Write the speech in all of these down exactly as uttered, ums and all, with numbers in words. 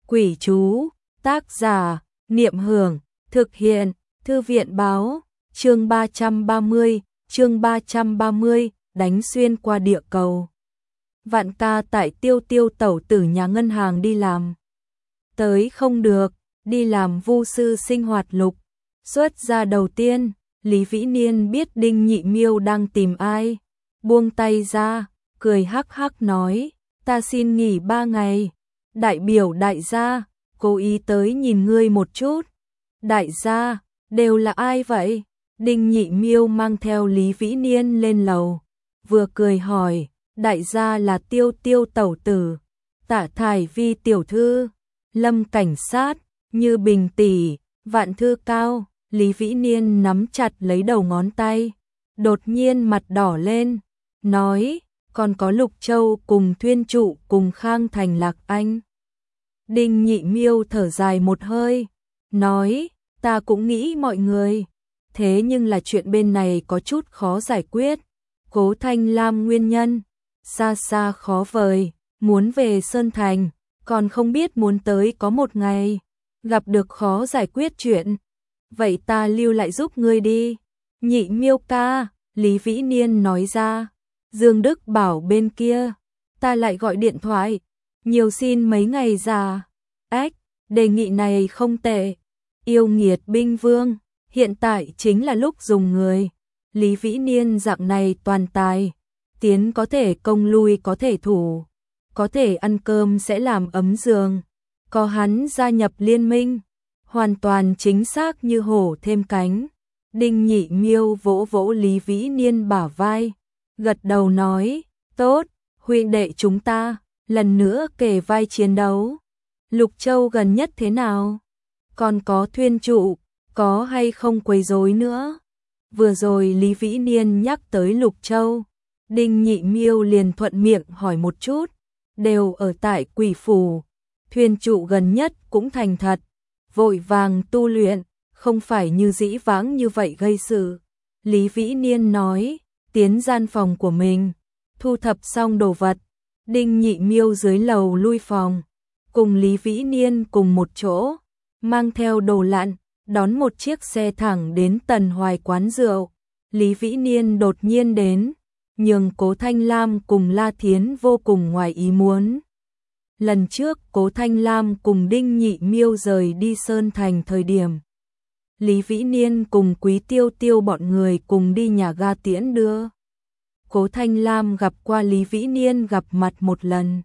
Quỷ chú, tác giả, Niệm Hưởng, thực hiện, Thư viện báo, chương ba trăm ba mươi, chương ba trăm ba mươi, đánh xuyên qua địa cầu. Vạn ca tại Tiêu Tiêu tẩu tử nhà ngân hàng đi làm. Tới không được, đi làm vu sư sinh hoạt lục. Xuất ra đầu tiên, Lý Vĩ Niên biết Đinh Nhị Miêu đang tìm ai. Buông tay ra, cười hắc hắc nói, ta xin nghỉ ba ngày. Đại biểu đại gia, cố ý tới nhìn ngươi một chút. Đại gia, đều là ai vậy? Đinh Nhị Miêu mang theo Lý Vĩ Niên lên lầu, vừa cười hỏi, đại gia là Tiêu Tiêu tẩu tử, Tạ Thải Vi tiểu thư, Lâm cảnh sát, Như Bình tỷ, Vạn thư cao. Lý Vĩ Niên nắm chặt lấy đầu ngón tay, đột nhiên mặt đỏ lên, nói, còn có Lục Châu cùng Thuyên Trụ cùng Khang Thành Lạc Anh. Đinh Nhị Miêu thở dài một hơi, nói, ta cũng nghĩ mọi người, thế nhưng là chuyện bên này có chút khó giải quyết. Cố Thanh Lam nguyên nhân, xa xa khó vời, muốn về Sơn Thành, còn không biết muốn tới có một ngày, gặp được khó giải quyết chuyện. Vậy ta lưu lại giúp ngươi đi. Nhị Miêu ca, Lý Vĩ Niên nói ra, Dương Đức bảo bên kia, ta lại gọi điện thoại, nhiều xin mấy ngày già. Ách, đề nghị này không tệ. Yêu nghiệt binh vương, hiện tại chính là lúc dùng người. Lý Vĩ Niên dạng này toàn tài, tiến có thể công lui có thể thủ, có thể ăn cơm sẽ làm ấm giường. Có hắn gia nhập liên minh, hoàn toàn chính xác như hổ thêm cánh. Đinh Nhị Miêu vỗ vỗ Lý Vĩ Niên bả vai, gật đầu nói, tốt, huynh đệ chúng ta, lần nữa kề vai chiến đấu. Lục Châu gần nhất thế nào? Còn có Thuyên Trụ, có hay không quấy rối nữa? Vừa rồi Lý Vĩ Niên nhắc tới Lục Châu, Đinh Nhị Miêu liền thuận miệng hỏi một chút, đều ở tại Quỷ Phủ. Thuyên Trụ gần nhất cũng thành thật, vội vàng tu luyện, không phải như dĩ vãng như vậy gây sự. Lý Vĩ Niên nói, tiến gian phòng của mình, thu thập xong đồ vật, Đinh Nhị Miêu dưới lầu lui phòng, cùng Lý Vĩ Niên cùng một chỗ, mang theo đồ lặn, đón một chiếc xe thẳng đến Tần Hoài quán rượu. Lý Vĩ Niên đột nhiên đến, nhường Cố Thanh Lam cùng La Thiến vô cùng ngoài ý muốn. Lần trước Cố Thanh Lam cùng Đinh Nhị Miêu rời đi Sơn Thành thời điểm, Lý Vĩ Niên cùng Quý Tiêu Tiêu bọn người cùng đi nhà ga tiễn đưa. Cố Thanh Lam gặp qua Lý Vĩ Niên gặp mặt một lần,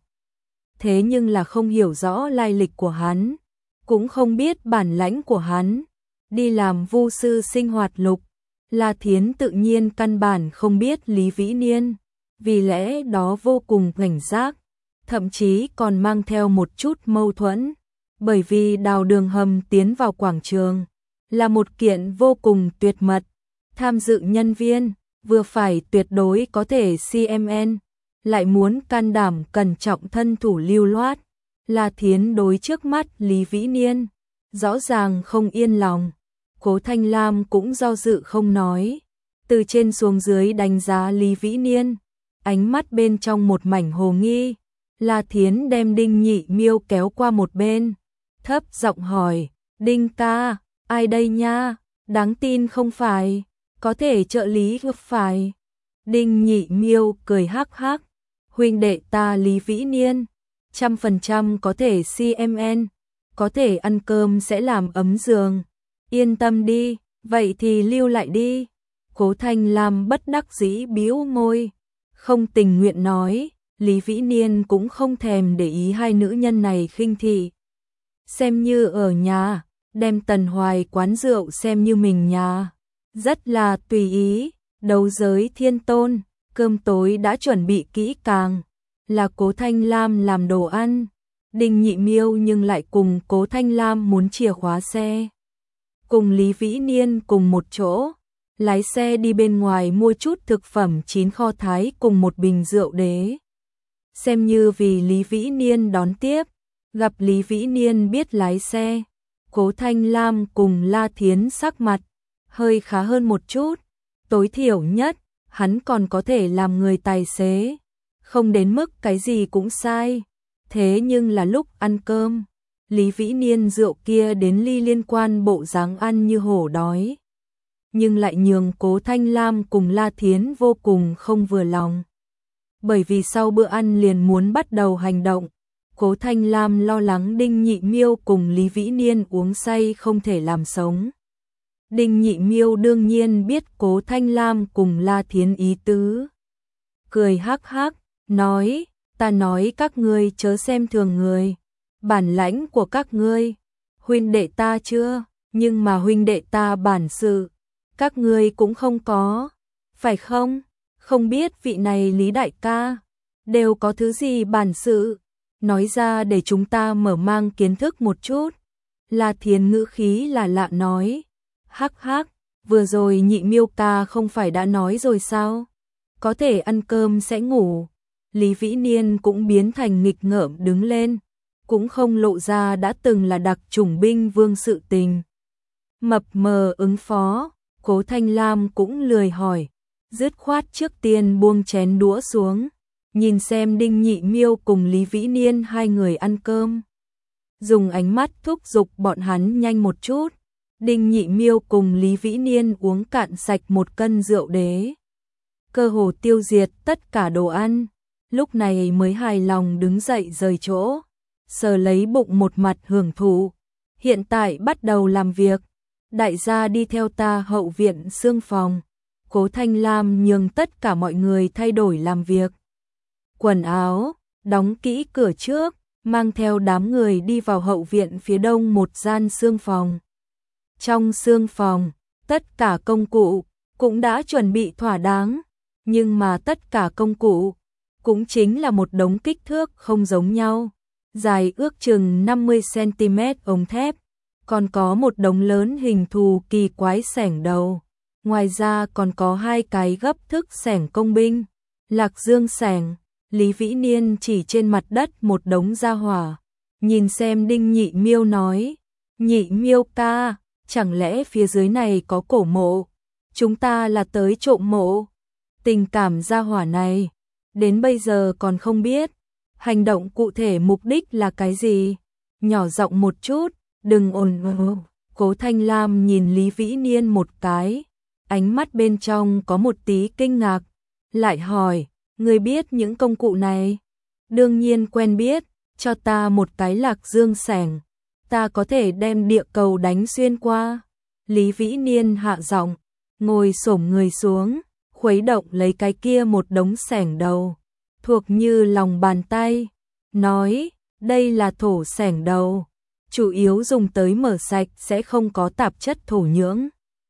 thế nhưng là không hiểu rõ lai lịch của hắn, cũng không biết bản lãnh của hắn. Đi làm vu sư sinh hoạt lục, La Thiến tự nhiên căn bản không biết Lý Vĩ Niên, vì lẽ đó vô cùng cảnh giác, thậm chí còn mang theo một chút mâu thuẫn, bởi vì đào đường hầm tiến vào quảng trường là một kiện vô cùng tuyệt mật, tham dự nhân viên vừa phải tuyệt đối có thể xê em en, lại muốn can đảm cẩn trọng thân thủ lưu loát. La Thiến đối trước mắt Lý Vĩ Niên rõ ràng không yên lòng. Cố Thanh Lam cũng do dự không nói, từ trên xuống dưới đánh giá Lý Vĩ Niên, ánh mắt bên trong một mảnh hồ nghi. La Thiến đem Đinh Nhị Miêu kéo qua một bên, thấp giọng hỏi, Đinh ca, ai đây nha, đáng tin không phải, có thể trợ lý gặp phải. Đinh Nhị Miêu cười hắc hắc, huynh đệ ta Lý Vĩ Niên, trăm phần trăm có thể xê em en, có thể ăn cơm sẽ làm ấm giường, yên tâm đi, vậy thì lưu lại đi. Cố Thanh Lam bất đắc dĩ bĩu môi, không tình nguyện nói. Lý Vĩ Niên cũng không thèm để ý hai nữ nhân này khinh thị, xem như ở nhà, đem Tần Hoài quán rượu xem như mình nhà, rất là tùy ý. Đấu giới thiên tôn, cơm tối đã chuẩn bị kỹ càng, là Cố Thanh Lam làm đồ ăn. Đinh Nhị Miêu nhưng lại cùng Cố Thanh Lam muốn chìa khóa xe, cùng Lý Vĩ Niên cùng một chỗ, lái xe đi bên ngoài mua chút thực phẩm chín kho thái cùng một bình rượu đế. Xem như vì Lý Vĩ Niên đón tiếp, gặp Lý Vĩ Niên biết lái xe, Cố Thanh Lam cùng La Thiến sắc mặt hơi khá hơn một chút, tối thiểu nhất, hắn còn có thể làm người tài xế, không đến mức cái gì cũng sai. Thế nhưng là lúc ăn cơm, Lý Vĩ Niên rượu kia đến ly liên quan bộ dáng ăn như hổ đói, nhưng lại nhường Cố Thanh Lam cùng La Thiến vô cùng không vừa lòng. Bởi vì sau bữa ăn liền muốn bắt đầu hành động, Cố Thanh Lam lo lắng Đinh Nhị Miêu cùng Lý Vĩ Niên uống say không thể làm sống. Đinh Nhị Miêu đương nhiên biết Cố Thanh Lam cùng La Thiến ý tứ. Cười hắc hắc, nói, ta nói các ngươi chớ xem thường người. Bản lãnh của các ngươi, huynh đệ ta chưa, nhưng mà huynh đệ ta bản sự, các ngươi cũng không có, phải không? Không biết vị này Lý đại ca, đều có thứ gì bản sự, nói ra để chúng ta mở mang kiến thức một chút. La Thiến ngữ khí là lạ nói, hắc hắc, vừa rồi Nhị Miêu ca không phải đã nói rồi sao? Có thể ăn cơm sẽ ngủ. Lý Vĩ Niên cũng biến thành nghịch ngợm đứng lên, cũng không lộ ra đã từng là đặc chủng binh vương sự tình. Mập mờ ứng phó, Cố Thanh Lam cũng lười hỏi, dứt khoát trước tiên buông chén đũa xuống, nhìn xem Đinh Nhị Miêu cùng Lý Vĩ Niên hai người ăn cơm. Dùng ánh mắt thúc giục bọn hắn nhanh một chút. Đinh Nhị Miêu cùng Lý Vĩ Niên uống cạn sạch một cân rượu đế, cơ hồ tiêu diệt tất cả đồ ăn, lúc này mới hài lòng đứng dậy rời chỗ, sờ lấy bụng một mặt hưởng thụ. Hiện tại bắt đầu làm việc, đại gia đi theo ta hậu viện xương phòng. Cố Thanh Lam nhường tất cả mọi người thay đổi làm việc. Quần áo, đóng kỹ cửa trước, mang theo đám người đi vào hậu viện phía đông một gian xương phòng. Trong xương phòng, tất cả công cụ cũng đã chuẩn bị thỏa đáng, nhưng mà tất cả công cụ cũng chính là một đống kích thước không giống nhau, dài ước chừng năm mươi xăng ti mét ống thép, còn có một đống lớn hình thù kỳ quái xẻng đầu. Ngoài ra còn có hai cái gấp thức xẻng công binh, Lạc Dương xẻng. Lý Vĩ Niên chỉ trên mặt đất một đống gia hỏa, nhìn xem Đinh Nhị Miêu nói, Nhị Miêu ca, chẳng lẽ phía dưới này có cổ mộ, chúng ta là tới trộm mộ. Tình cảm gia hỏa này, đến bây giờ còn không biết, hành động cụ thể mục đích là cái gì, nhỏ giọng một chút, đừng ồn ào. Cố Thanh Lam nhìn Lý Vĩ Niên một cái, ánh mắt bên trong có một tí kinh ngạc, lại hỏi, ngươi biết những công cụ này? Đương nhiên quen biết, cho ta một cái Lạc Dương xẻng, ta có thể đem địa cầu đánh xuyên qua. Lý Vĩ Niên hạ giọng, ngồi xổm người xuống, khuấy động lấy cái kia một đống xẻng đầu, thuộc như lòng bàn tay, nói, đây là thổ xẻng đầu, chủ yếu dùng tới mở sạch sẽ không có tạp chất thổ nhưỡng.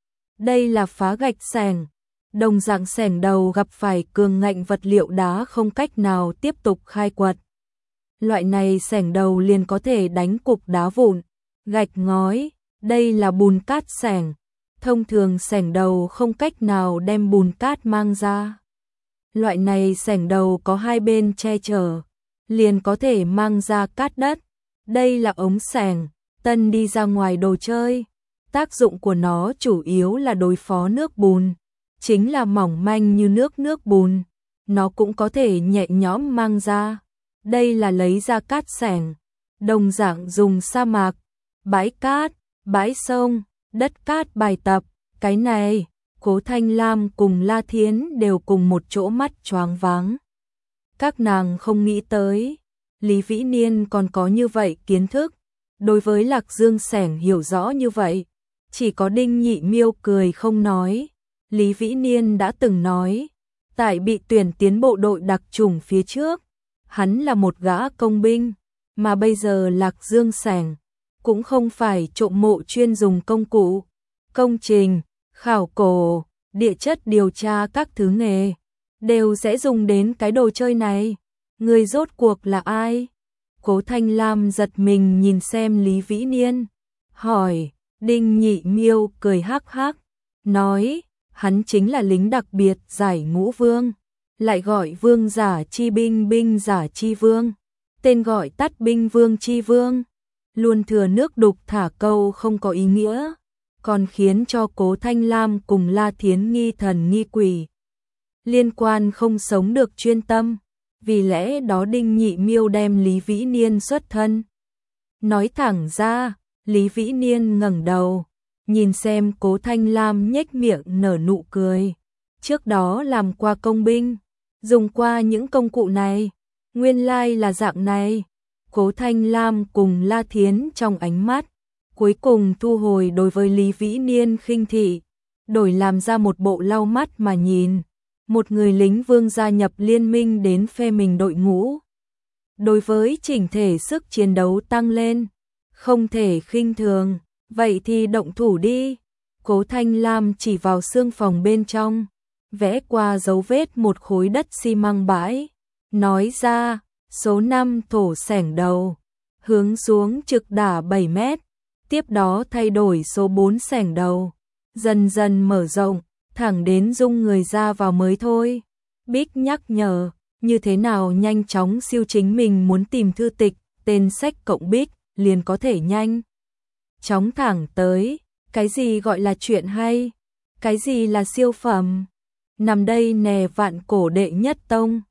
Đây là phá gạch xẻng, đồng dạng xẻng đầu gặp phải cường ngạnh vật liệu đá không cách nào tiếp tục khai quật. Loại này xẻng đầu liền có thể đánh cục đá vụn, gạch ngói, đây là bùn cát xẻng. Thông thường xẻng đầu không cách nào đem bùn cát mang ra. Loại này xẻng đầu có hai bên che chở, liền có thể mang ra cát đất. Đây là ống xẻng, tân đi ra ngoài đồ chơi. Tác dụng của nó chủ yếu là đối phó nước bùn, chính là mỏng manh như nước nước bùn. Nó cũng có thể nhẹ nhõm mang ra. Đây là lấy ra cát xẻng, đồng dạng dùng sa mạc, bãi cát, bãi sông, đất cát bài tập. Cái này, Cố Thanh Lam cùng La Thiến đều cùng một chỗ mắt choáng váng. Các nàng không nghĩ tới, Lý Vĩ Niên còn có như vậy kiến thức, đối với Lạc Dương xẻng hiểu rõ như vậy. Chỉ có Đinh Nhị Miêu cười không nói. Lý Vĩ Niên đã từng nói, tại bị tuyển tiến bộ đội đặc chủng phía trước, hắn là một gã công binh, mà bây giờ Lạc Dương xẻng cũng không phải trộm mộ chuyên dùng công cụ, công trình, khảo cổ, địa chất điều tra các thứ nghề, đều sẽ dùng đến cái đồ chơi này. Người rốt cuộc là ai? Cố Thanh Lam giật mình nhìn xem Lý Vĩ Niên, hỏi. Đinh Nhị Miêu cười hắc hắc, nói, hắn chính là lính đặc biệt giải ngũ vương, lại gọi vương giả chi binh binh giả chi vương, tên gọi tắt binh vương chi vương, luôn thừa nước đục thả câu không có ý nghĩa, còn khiến cho Cố Thanh Lam cùng La Thiến nghi thần nghi quỷ. Liên quan không sống được chuyên tâm, vì lẽ đó Đinh Nhị Miêu đem Lý Vĩ Niên xuất thân Nói thẳng ra, Lý Vĩ Niên ngẩng đầu, nhìn xem Cố Thanh Lam nhếch miệng nở nụ cười. Trước đó làm qua công binh, dùng qua những công cụ này, nguyên lai là dạng này. Cố Thanh Lam cùng La Thiến trong ánh mắt, cuối cùng thu hồi đối với Lý Vĩ Niên khinh thị, đổi làm ra một bộ lau mắt mà nhìn. Một người lính vương gia nhập liên minh đến phe mình đội ngũ. Đối với chỉnh thể sức chiến đấu tăng lên, không thể khinh thường, vậy thì động thủ đi. Cố Thanh Lam chỉ vào xương phòng bên trong, vẽ qua dấu vết một khối đất xi măng bãi, nói ra, số năm thổ xẻng đầu, hướng xuống trực đả bảy mét, tiếp đó thay đổi số bốn xẻng đầu, dần dần mở rộng, thẳng đến dung người ra vào mới thôi. Bích nhắc nhở, như thế nào nhanh chóng siêu chính mình muốn tìm thư tịch, tên sách cộng Bích, liền có thể nhanh chóng thẳng tới, cái gì gọi là chuyện hay, cái gì là siêu phẩm, nằm đây nè vạn cổ đệ nhất tông.